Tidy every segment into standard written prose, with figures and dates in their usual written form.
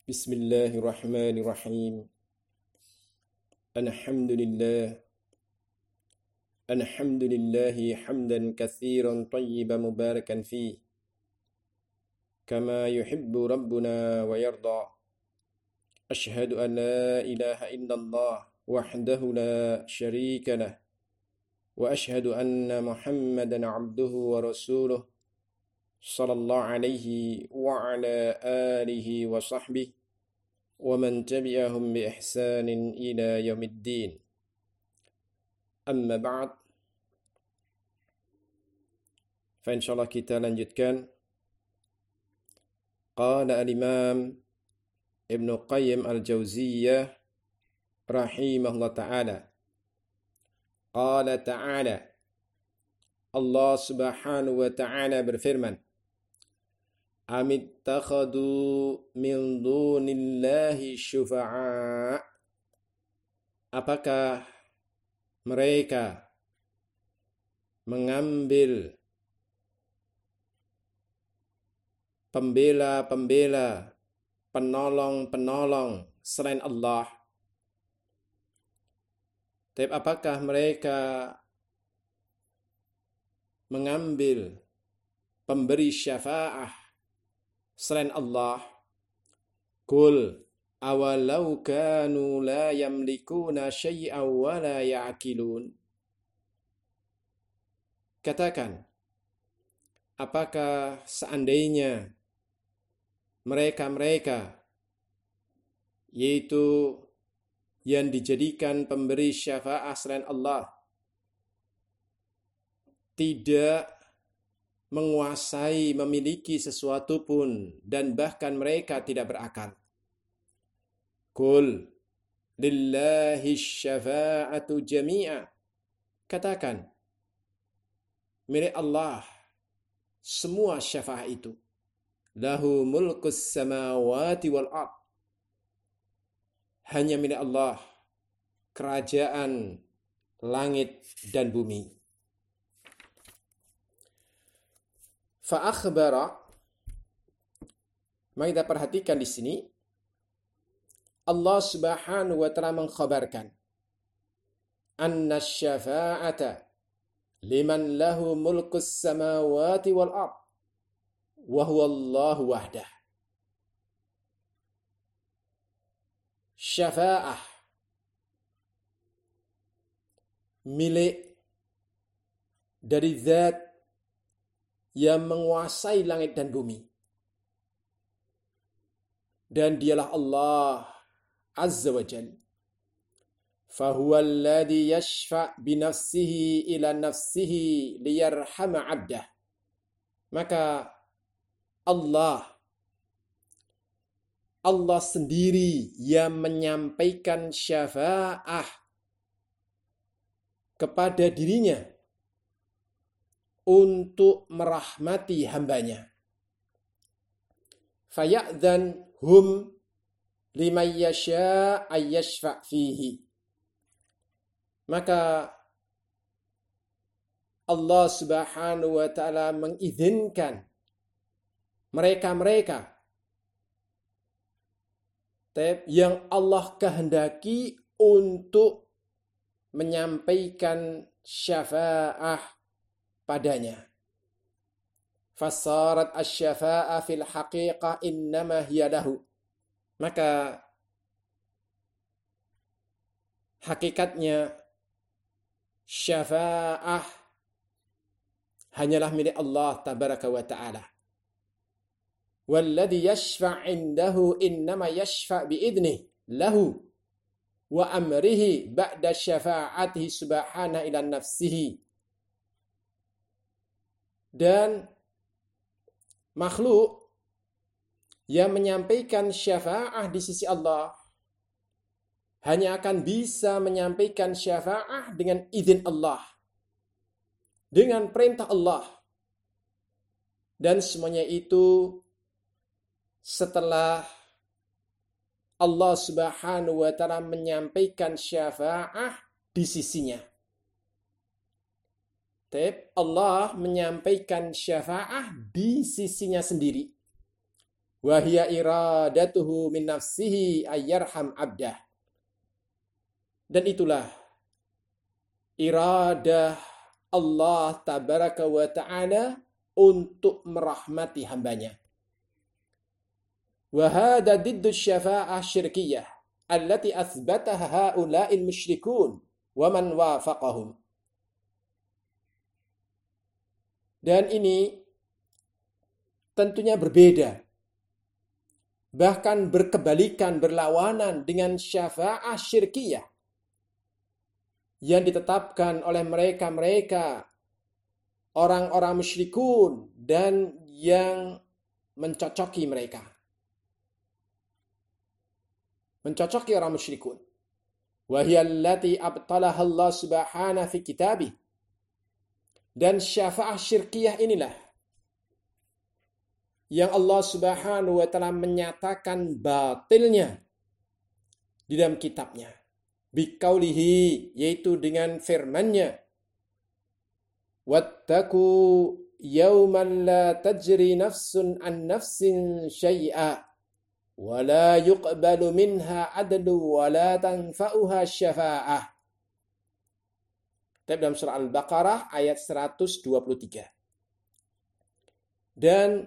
Bismillahirrahmanirrahim. Alhamdulillah. Alhamdulillahi hamdan katsiran tayyiban mubarakan fi kama yuhibbu rabbuna wa yarda. Ashhadu an la ilaha illallah wahdahu la syarika lah wa ashhadu anna Muhammadan abduhu wa rasuluh sallallahu alaihi wa ala alihi wa sahbihi wa man tabi'ahum bi ihsanin ila yaumiddin. Amma ba'd. Fa insyaallah kita lanjutkan. Qala al-Imam Ibnu Qayyim al-Jauziyah rahimahullah ta'ala. Qala ta'ala. Allah Subhanahu wa ta'ala berfirman, Amittakhadu min dunillahi syufa'a. Apakah mereka mengambil pembela-pembela, penolong-penolong selain Allah? Tapi apakah mereka mengambil pemberi syafa'ah selain Allah? Qul awalau kanu la yamlikuna syai'an wa la ya'qilun. Katakan, apakah seandainya mereka-mereka, yaitu yang dijadikan pemberi syafaat selain Allah, tidak menguasai, memiliki sesuatu pun, dan bahkan mereka tidak berakal. Qul lillahi syafa'atu jami'a. Katakan, milik Allah semua syafaat itu. Lahu mulkus samawati wal ard. Hanya milik Allah kerajaan langit dan bumi. Fa akhbara, mari kita perhatikan di sini, Allah Subhanahu wa ta'ala mengkhabarkan anna syafa'ata liman lahu mulkus samawati wal ard wa huwa Allahu wahdah. Syafa'ah milik dari zat yang menguasai langit dan bumi, dan dialah Allah Azza wa Jalla. Fahuwa alladhi yashfa' binafsihi ila nafsihi liyarhama 'abdah. Maka Allah sendiri yang menyampaikan syafa'ah kepada dirinya untuk merahmati hambanya. Faya'dhan hum liman yasha' ayyashfa' fihi. Maka Allah Subhanahu wa ta'ala mengizinkan mereka-mereka yang Allah kehendaki untuk menyampaikan syafa'ah padanya. Fasarat asy-syafa'ah fil haqiqah innama hiya lahu. Maka hakikatnya syafa'ah hanyalah milik Allah tabaraka wa ta'ala. Walladhi yashfa' indahu innama yashfa' bi'idnih lahu wa amrihi ba'da syafa'atihi subhanahu ila nafsihi. Dan makhluk yang menyampaikan syafa'ah di sisi Allah hanya akan bisa menyampaikan syafa'ah dengan izin Allah, dengan perintah Allah. Dan semuanya itu setelah Allah Subhanahu wa ta'ala menyampaikan syafa'ah di sisinya. Allah menyampaikan syafa'ah di sisinya sendiri. wa hiya iradatuhu min nafsihi ayyarham abdah. Dan itulah iradah Allah tabaraka wa ta'ala untuk merahmati hambanya. Wa hadha diddu syafa'ah syirkiyah allati athbataha haula'il musyrikun wa man wafaqahum. Dan ini tentunya berbeda, bahkan berkebalikan, berlawanan dengan syafa'ah syirkiyah yang ditetapkan oleh mereka-mereka orang-orang musyrikun dan yang mencocoki mereka. Mencocoki orang musyrikun. Wa hiya allati abtalaha Allah subhanahu fi kitabih. Dan syafa'ah syirkiyah inilah yang Allah subhanahu wa ta'ala menyatakan batilnya di dalam kitabnya. Biqaulihi, yaitu dengan firman-Nya. Wattaqu yawman la tajri nafsun an nafsin syai'a wa la yuqbalu minha adlu wa la tanfa'uha syafa'ah. Dalam surah Al-Baqarah ayat 123. Dan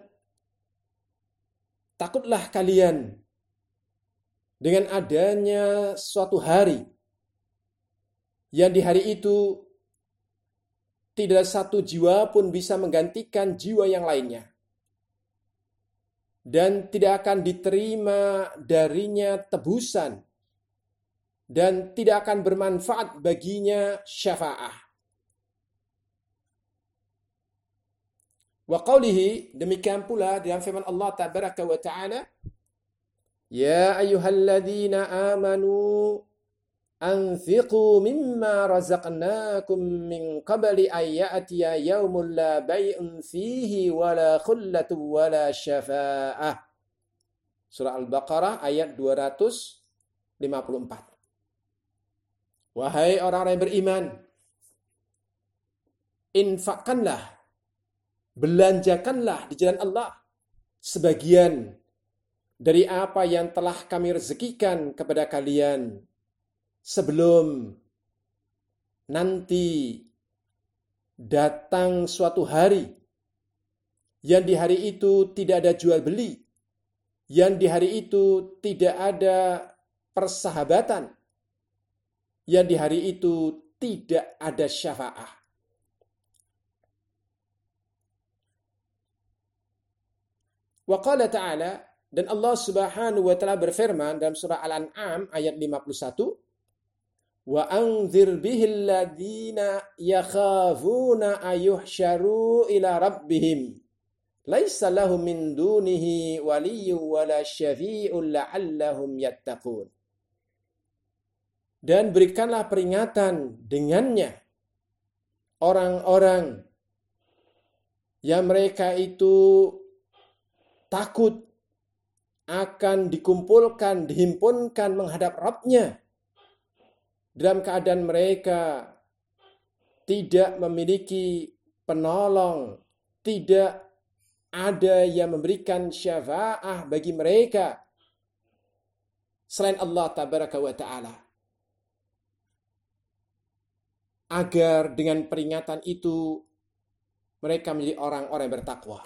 takutlah kalian dengan adanya suatu hari yang di hari itu tidak satu jiwa pun bisa menggantikan jiwa yang lainnya. Dan tidak akan diterima darinya tebusan. Dan tidak akan bermanfaat baginya syafa'ah. Wa qawlihi, demikian pula dalam firman Allah tabaraka wa ta'ala, Ya ayyuhalladzina amanu anfiqu mimma razaqnakum min qabli an ya'tiya yawmun la bay'un fihi wala khullatu wala syafa'ah. Surah Al-Baqarah ayat 254. Wahai orang-orang yang beriman, infakkanlah, belanjakanlah di jalan Allah sebagian dari apa yang telah kami rezekikan kepada kalian sebelum nanti datang suatu hari yang di hari itu tidak ada jual beli, yang di hari itu tidak ada persahabatan, yang di hari itu tidak ada syafa'ah. Wa qala ta'ala, dan Allah subhanahu wa ta'ala berfirman dalam surah Al-An'am ayat 51, Wa anzir bihil ladina yakhafuna ayuhsyaru ila rabbihim laisa lahum min dunihi waliyyu wala syafi'un la'allahum yattaqun. Dan berikanlah peringatan dengannya orang-orang yang mereka itu takut akan dikumpulkan, dihimpunkan menghadap Rabb-Nya dalam keadaan mereka tidak memiliki penolong, tidak ada yang memberikan syafa'ah bagi mereka selain Allah tabaraka wa ta'ala. Agar dengan peringatan itu mereka menjadi orang-orang yang bertakwa.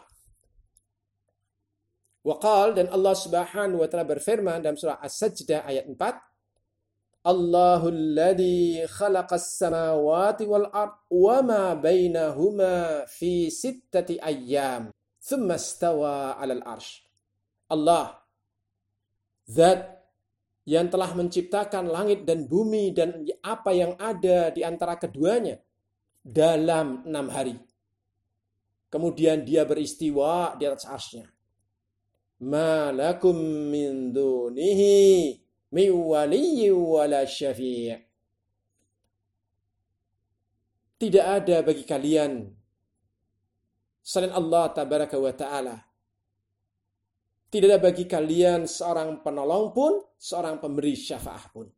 Waqal, dan Allah subhanahu wa ta'ala berfirman dalam surah As-Sajdah ayat 4, Allahul ladzi khalaqas samawati wal ard wa ma bainahuma fi sittati ayyam thumma istawa 'alal arsy. Allah, zat yang telah menciptakan langit dan bumi dan apa yang ada di antara keduanya dalam 6 hari. Kemudian dia beristiwa di atas arsy-Nya. Ma lakum min dunihi min waliyyin wala syafi'. Tidak ada bagi kalian selain Allah tabaraka wa ta'ala. Tidak ada bagi kalian seorang penolong pun, seorang pemberi syafa'ah pun.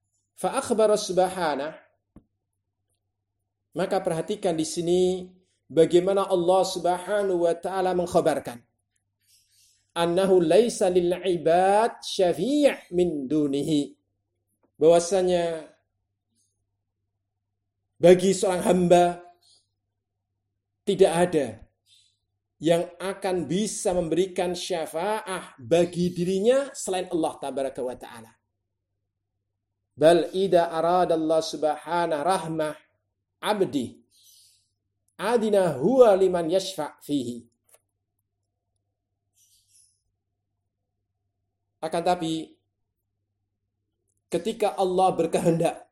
Fa akhbara subhanahu, maka perhatikan di sini bagaimana Allah Subhanahu wa taala mengkhabarkan annahu laisa lil ibad syafi' min dunihi, bahwasanya bagi seorang hamba tidak ada yang akan bisa memberikan syafaah bagi dirinya selain Allah tabaraka wa taala. Bal idza arada Allah subhanahu rahmah abdi adina huwa liman yashfa' fihi. Akan tapi ketika Allah berkehendak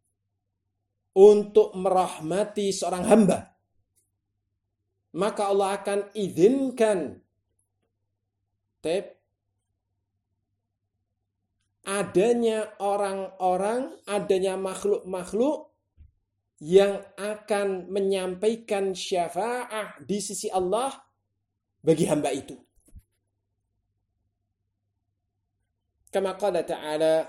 untuk merahmati seorang hamba, maka Allah akan izinkan adanya orang-orang, adanya makhluk-makhluk yang akan menyampaikan syafaah di sisi Allah bagi hamba itu. Kama qala ta'ala,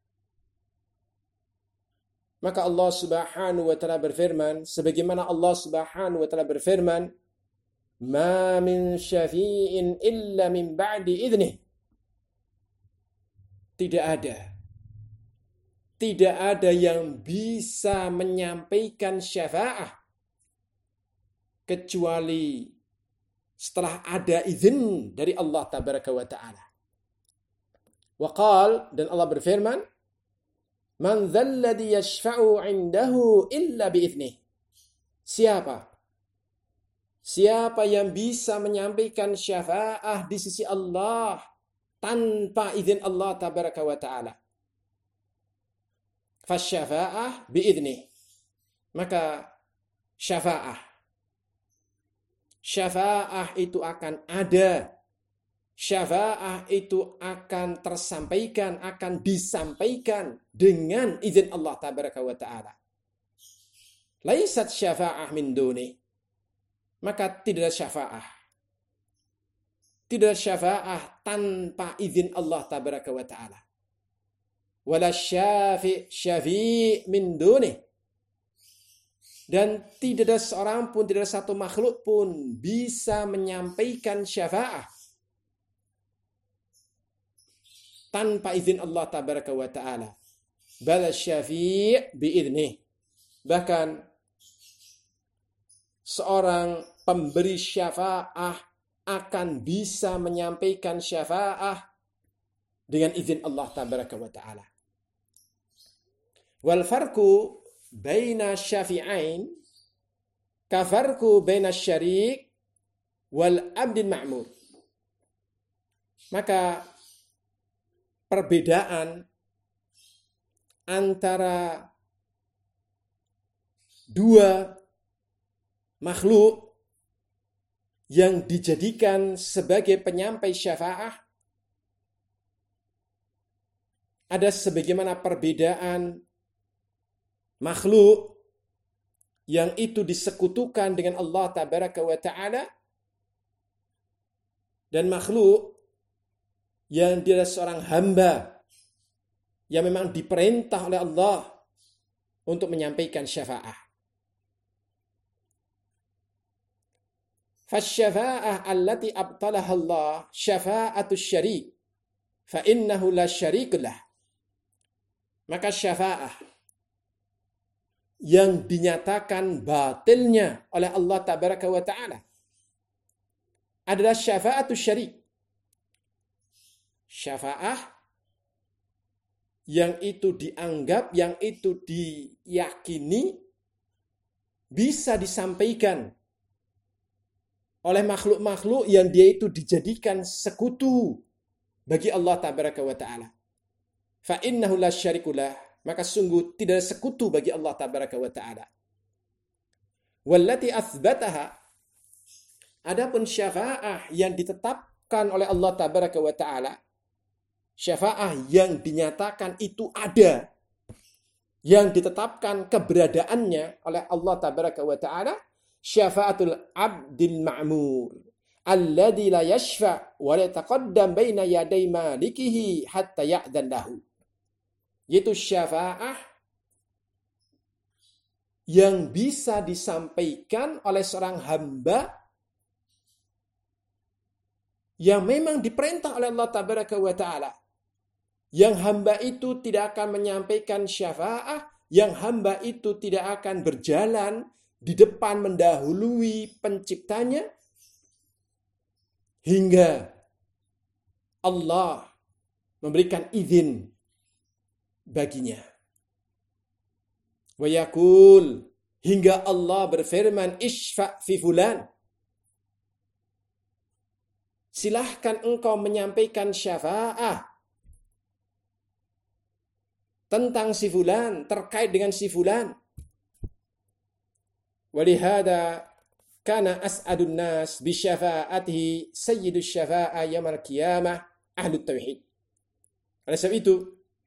maka Allah Subhanahu wa taala berfirman, sebagaimana Allah Subhanahu wa taala berfirman, "Ma min syafi'in illa min ba'di idnih." Tidak ada yang bisa menyampaikan syafaah kecuali setelah ada izin dari Allah tabaraka wa taala. Waqal, dan Allah berfirman, "Man dzalladzi yashfa'u 'indahu illa bi'idnih." Siapa yang bisa menyampaikan syafaah di sisi Allah tanpa izin Allah tabaraka wa taala? Fasyafa'ah bi'idnih. Maka syafaah itu akan ada. Syafaah itu akan tersampaikan, akan disampaikan dengan izin Allah tabaraka wa ta'ala. Laisat syafa'ah min duni. Maka tidak ada syafaah. Tidak ada syafaah tanpa izin Allah tabaraka wa ta'ala. Wala syafi' min duni. Dan tidak ada seorang pun, tidak ada satu makhluk pun bisa menyampaikan syafaah tanpa izin Allah tabaraka wa ta'ala. Bala syafi' bi'idnih. Bahkan seorang pemberi syafaah akan bisa menyampaikan syafaah dengan izin Allah tabaraka wa ta'ala. Wal farqu baina syafi'ain kafarqu baina syarik wal abdin ma'mur. Maka perbedaan antara dua makhluk yang dijadikan sebagai penyampai syafaah ada sebagaimana perbedaan makhluk yang itu disekutukan dengan Allah tabaraka wa ta'ala dan makhluk yang dia seorang hamba yang memang diperintah oleh Allah untuk menyampaikan syafaah. Fasyafa'ah allati abtalaha Allah syafa'atus syarik fa innahu la syarikulah. Maka syafaah yang dinyatakan batilnya oleh Allah tabaraka wa ta'ala adalah syafa'atus syarik. Syafaah yang itu dianggap, yang itu diyakini bisa disampaikan oleh makhluk-makhluk yang dia itu dijadikan sekutu bagi Allah tabaraka wa ta'ala. Fa innahu la syarikulah. Maka sungguh tidak ada sekutu bagi Allah tabaraka wa ta'ala. Wallati athbataha. Adapun syafaah yang ditetapkan oleh Allah tabaraka wa ta'ala, syafaah yang dinyatakan itu ada, yang ditetapkan keberadaannya oleh Allah tabaraka wa ta'ala, syafaatul abdil ma'mur alladzi la yashfa' wa la yataqaddam baina yaday malikihi hatta ya'dan lahu. Yaitu syafaah yang bisa disampaikan oleh seorang hamba yang memang diperintah oleh Allah Tabaraka wa Ta'ala. Yang hamba itu tidak akan menyampaikan syafaat, yang hamba itu tidak akan berjalan di depan mendahului penciptanya hingga Allah memberikan izin baginya. Wa yaqul, hingga Allah berfirman, isfa' fi fulan. Silahkan engkau menyampaikan syafaat tentang si fulan, terkait dengan si fulan. Walihada kana as'adun nas bi syafa'atihi sayyidus syafa'a yaumil qiyamah ahlut tauhid. Oleh sebab itu,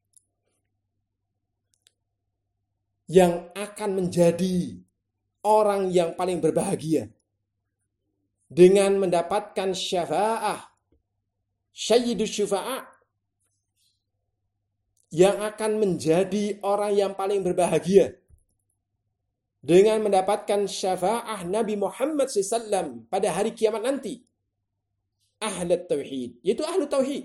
yang akan menjadi orang yang paling berbahagia dengan mendapatkan syafaat sayyidus syufa'a, yang akan menjadi orang yang paling berbahagia dengan mendapatkan syafaat Nabi Muhammad SAW pada hari kiamat nanti, ahlut tauhid, yaitu ahlu tauhid,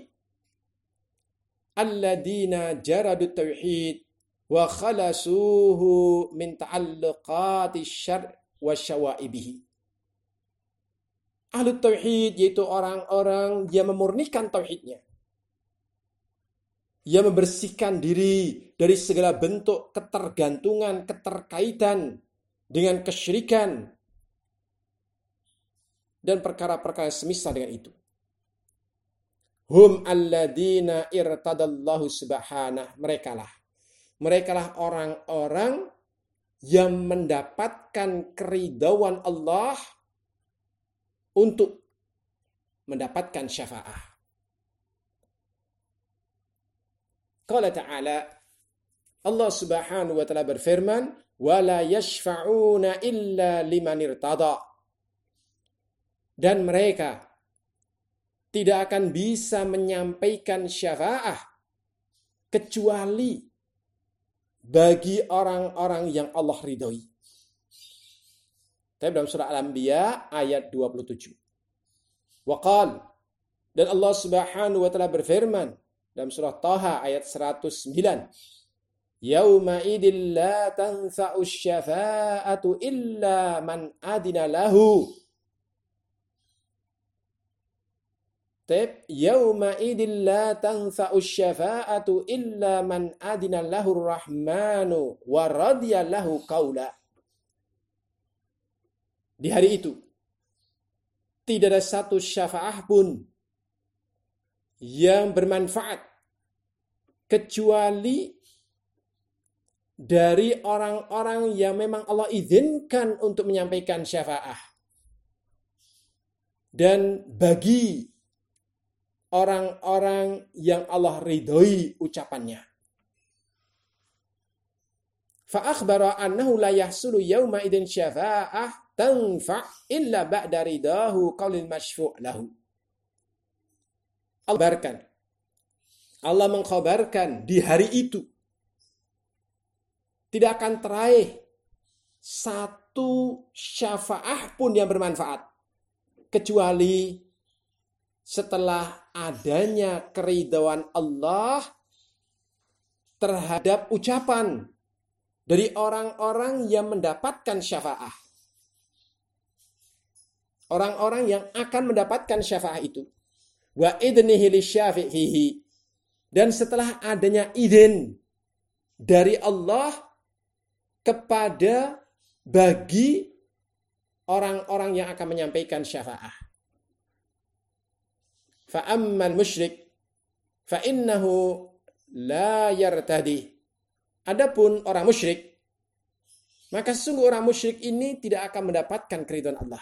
alladzina jaradu tauhid wa khalasuhu min ta'alluqati syar' wa syawaibihi. Ahlu tauhid yaitu orang-orang yang memurnikan tauhidnya, yang membersihkan diri dari segala bentuk ketergantungan, keterkaitan dengan kesyirikan dan perkara-perkara semisal dengan itu. Hum alladzina irtadallahu subhanah. Merekalah orang-orang yang mendapatkan keridhaan Allah untuk mendapatkan syafaat. Qala ta'ala, Allah Subhanahu wa ta'ala berfirman, wala yashfa'una illa liman irtada. Dan mereka tidak akan bisa menyampaikan syafaat kecuali bagi orang-orang yang Allah ridhoi. Tapi dalam surah Al-Anbiya ayat 27. Waqal, dan Allah Subhanahu wa ta'ala berfirman dalam surah Taha ayat 109. Yauma idil la tanfa'u syafa'atu illa man adina lahu. Yauma idil la tanfa'u syafa'atu illa man adina lahu rahmanu wa radiya lahu qawla. Di hari itu tidak ada satu syafaat pun yang bermanfaat kecuali dari orang-orang yang memang Allah izinkan untuk menyampaikan syafaat. Dan bagi orang-orang yang Allah ridhoi ucapannya. Fa akhbara annahu la yahsulu yawma idin syafa'ah tanfa' illa ba'da ridahu qaulil masyfu' lahu. Allah mengkhabarkan di hari itu tidak akan teraih satu syafaat pun yang bermanfaat kecuali setelah adanya keridhaan Allah terhadap ucapan dari orang-orang yang mendapatkan syafaat. Orang-orang yang akan mendapatkan syafaat itu. Wa idnihi lisyafi'ihi. Dan setelah adanya izin dari Allah kepada bagi orang-orang yang akan menyampaikan syafaat. Fa ammal musyrik fa innahu la yartadi. Adapun orang musyrik, maka sungguh orang musyrik ini tidak akan mendapatkan keridhaan Allah.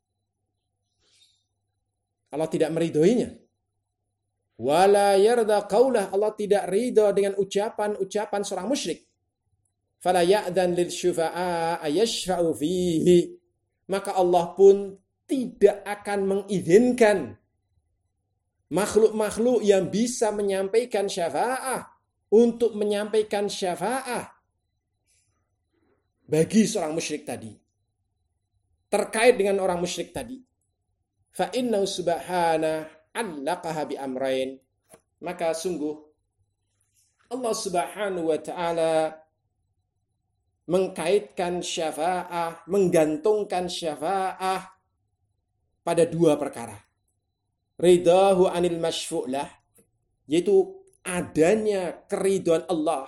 Allah tidak meridhoinya. Wala yarda qaulah, Allah tidak ridho dengan ucapan-ucapan seorang musyrik. Fala ya'dhan lil syufa'a ayashfa'u fihi. Maka Allah pun tidak akan mengizinkan makhluk-makhluk yang bisa menyampaikan syafaat untuk menyampaikan syafaat bagi seorang musyrik tadi, terkait dengan orang musyrik tadi, fa innahu subhana allaqaha bi amrain, maka sungguh Allah Subhanahu wa taala mengkaitkan syafa'ah, menggantungkan syafa'ah pada dua perkara. Ridahu anil masyfu'lah, yaitu adanya keridhaan Allah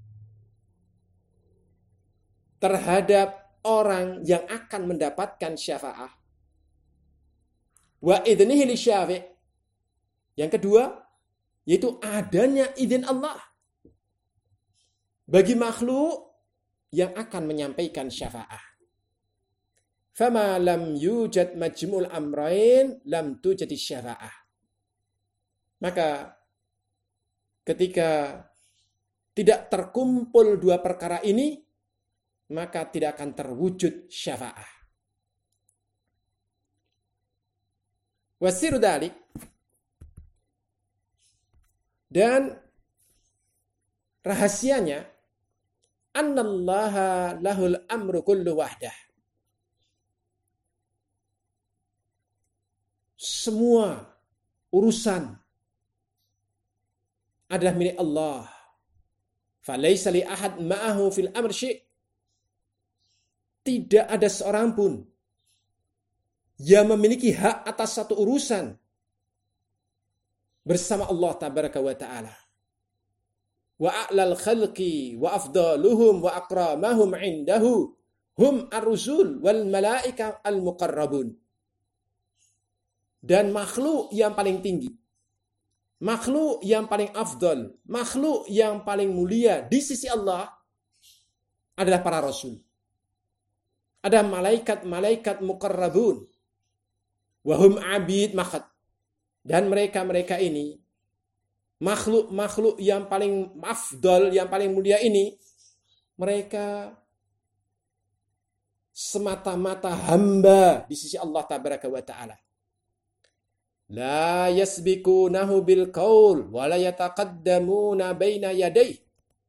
terhadap orang yang akan mendapatkan syafa'ah. Wa idnihi li syafi'. Yang kedua, yaitu adanya izin Allah bagi makhluk yang akan menyampaikan syafa'ah. Fama lam yujad majmul amrain lam tujadi syafa'ah. Maka ketika tidak terkumpul dua perkara ini, maka tidak akan terwujud syafa'ah. Wasiru dalik, dan rahasianya, annallaha lahul amru kullu wahdah. Semua urusan adalah milik Allah. Falaisa li ahad ma'ahu fil amr syai'. Tidak ada seorang pun yang memiliki hak atas satu urusan bersama Allah tabaraka wa ta'ala. Wa a'lal khalqi wa afdaluhum wa akramahum indahu hum ar-rusul wal malaika al-muqarrabun. Dan makhluk yang paling tinggi, makhluk yang paling afdal, makhluk yang paling mulia di sisi Allah adalah para rasul. Ada malaikat-malaikat muqarrabun. Wahum abid makhat. Dan mereka-mereka ini, makhluk-makhluk yang paling afdal, yang paling mulia ini, mereka semata-mata hamba di sisi Allah tabaraka wa ta'ala. La yasbikunahu bil qaul wa la yataqaddamuna baina yadayhi.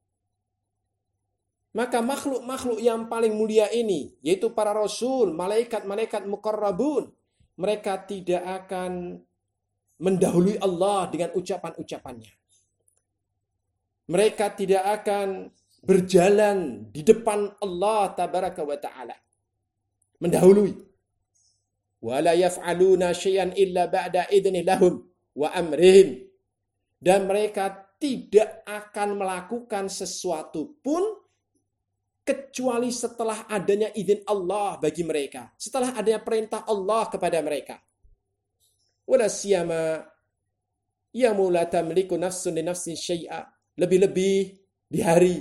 Maka makhluk-makhluk yang paling mulia ini, yaitu para rasul, malaikat-malaikat muqarrabun, mereka tidak akan mendahului Allah dengan ucapan-ucapannya. Mereka tidak akan berjalan di depan Allah tabaraka wa ta'ala, mendahului. Wala yaf'aluna syai'an illa ba'da idzni lahum wa amrihim. Dan mereka tidak akan melakukan sesuatu pun kecuali setelah adanya izin Allah bagi mereka, setelah adanya perintah Allah kepada mereka. Wala siyama yamu la tamliku nafsun li nafsin syai'a. Lebih-lebih di hari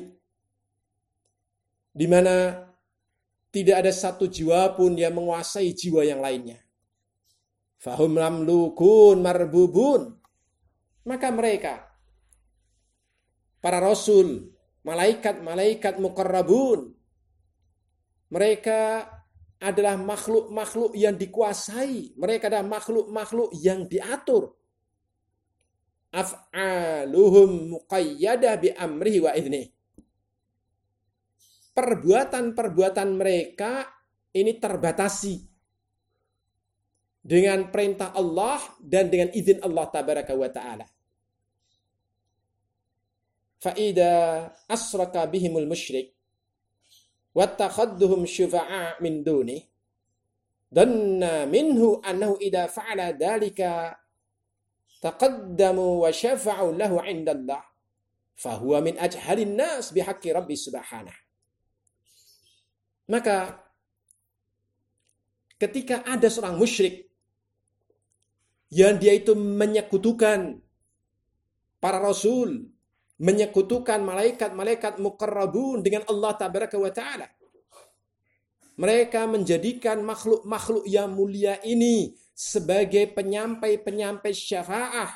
di mana tidak ada satu jiwa pun yang menguasai jiwa yang lainnya. Fahum mamlukun marbubun. Maka mereka, para rasul, malaikat-malaikat muqarrabun, mereka adalah makhluk-makhluk yang dikuasai. Mereka adalah makhluk-makhluk yang diatur. Af'aluhum muqayyadah bi amrihi wa idnih. Perbuatan-perbuatan mereka ini terbatasi dengan perintah Allah dan dengan izin Allah tabaraka wa ta'ala. Fa'ida asraka bihimul musyrik wattakhadduhum syufa'a min duni danna minhu annahu idza fa'ala dhalika taqaddamu wa syafa'u lahu 'indallah fahuwa min ajhalin nas bihaqqi rabbi subhanahu. Maka ketika ada seorang musyrik yang dia itu menyekutukan para rasul, menyekutukan malaikat-malaikat muqarrabun dengan Allah tabaraka wa ta'ala, mereka menjadikan makhluk-makhluk yang mulia ini sebagai penyampai-penyampai syafa'ah.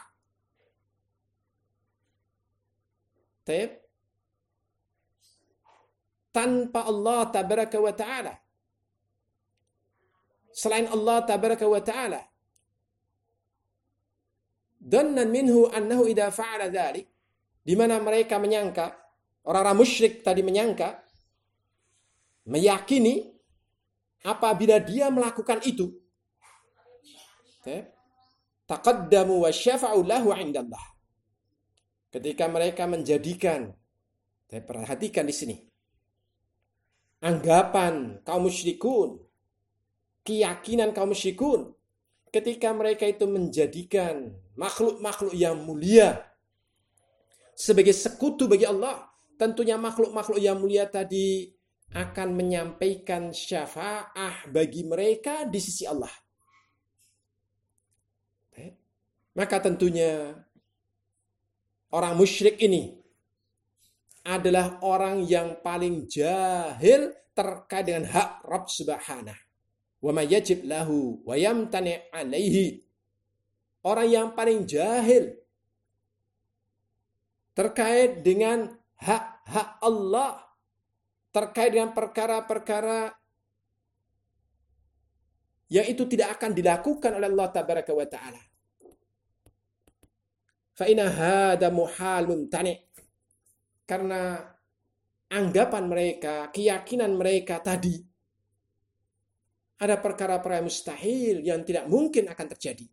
Tanpa Allah tabaraka wa ta'ala, selain Allah tabaraka wa ta'ala. Dhannan minhu annahu idza fa'ala dzalik, di mana mereka menyangka, orang-orang musyrik tadi menyangka meyakini apabila dia melakukan itu, taqaddamu wa syafa'u lahu 'indallah. Ketika mereka menjadikan, perhatikan di sini, anggapan kaum musyrikun, keyakinan kaum musyrikun, ketika mereka itu menjadikan makhluk-makhluk yang mulia sebagai sekutu bagi Allah, tentunya makhluk-makhluk yang mulia tadi akan menyampaikan syafaah bagi mereka di sisi Allah. Maka tentunya orang musyrik ini adalah orang yang paling jahil terkait dengan hak Rabb Subhanahu wa ma yajib lahu wa yamtani alaihi. Orang yang paling jahil terkait dengan hak-hak Allah, terkait dengan perkara-perkara yang itu tidak akan dilakukan oleh Allah Tabaraka wa Ta'ala. Fa inna hada muhal mumtani. Karena anggapan mereka, keyakinan mereka tadi, ada perkara-perkara mustahil yang tidak mungkin akan terjadi.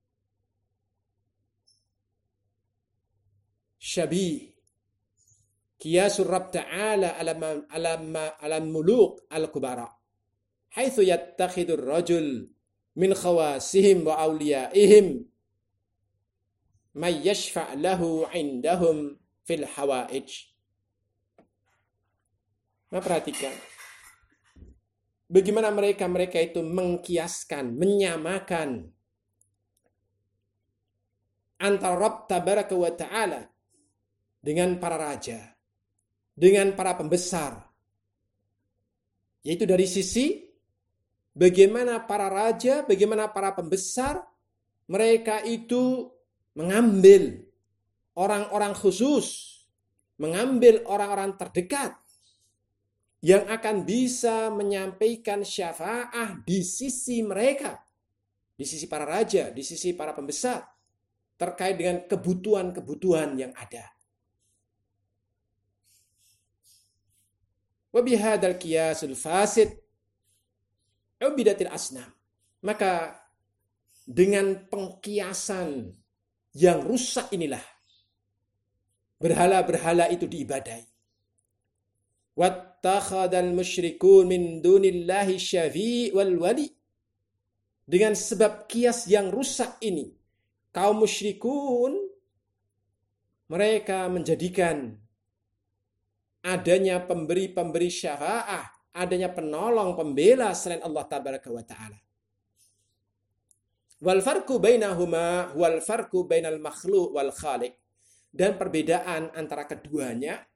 Syabih Qiyasur Rabb Ta'ala alam muluk al-kubara. Haitsu yattakhidur rajul min khawasihim wa awliyaihim may yashfa' lahu 'indahum fil hawaij. Nah, perhatikan bagaimana mereka itu mengkiaskan, menyamakan antara Rabb Tabaraka wa Ta'ala dengan para raja, dengan para pembesar. Yaitu dari sisi bagaimana para raja, bagaimana para pembesar, mereka itu mengambil orang-orang khusus, mengambil orang-orang terdekat yang akan bisa menyampaikan syafaah di sisi mereka, di sisi para raja, di sisi para pembesar, terkait dengan kebutuhan-kebutuhan yang ada. Wa bihadzal qiyasul fasid ubidatil asnam. Maka dengan pengkiasan yang rusak inilah berhala-berhala itu diibadai. Wattakhadal musyrikun min dunillahi syafi' wal wali. Dengan sebab kias yang rusak ini, kaum musyrikun mereka menjadikan adanya pemberi-pemberi syafaah, adanya penolong, pembela selain Allah Tabaraka wa Ta'ala. Wal farqu bainahuma wal farqu bainal makhluq wal khaliq. Dan perbedaan antara keduanya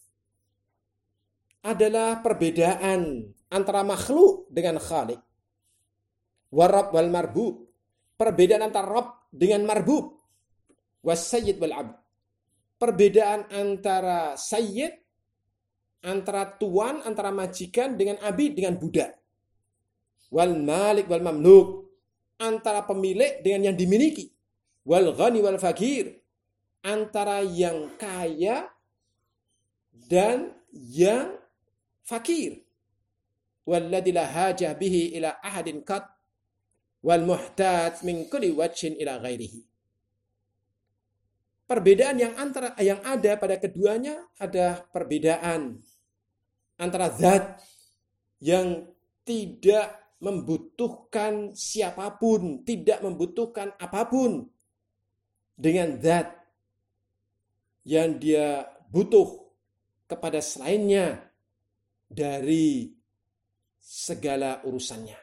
adalah perbedaan antara makhluk dengan khaliq. Warab wal marbub. Perbedaan antara Rabb dengan marbub. Wasayyid wal abd. Perbedaan antara sayyid, antara tuan, antara majikan dengan abid, dengan budak. Wal malik wal mamluk. Antara pemilik dengan yang dimiliki. Wal ghani wal fakir. Antara yang kaya dan yang fakir. Walladzi la hajah bihi ila ahadin qat. Wal muhtaj min kulli wajhin ila ghairihi. Perbedaan yang ada pada keduanya ada perbedaan antara zat yang tidak membutuhkan siapapun, tidak membutuhkan apapun, dengan zat yang dia butuh kepada selainnya dari segala urusannya.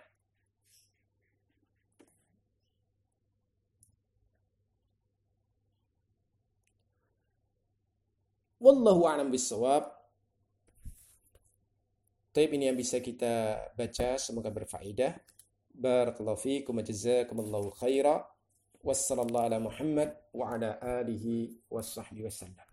Wallahu a'lam bishawab. Taib, ini yang bisa kita baca, semoga berfaedah. Barakallahu fiikum wa jazakumullahu khaira. Wassallallahu ala Muhammad wa ala alihi washabbihi wasallam.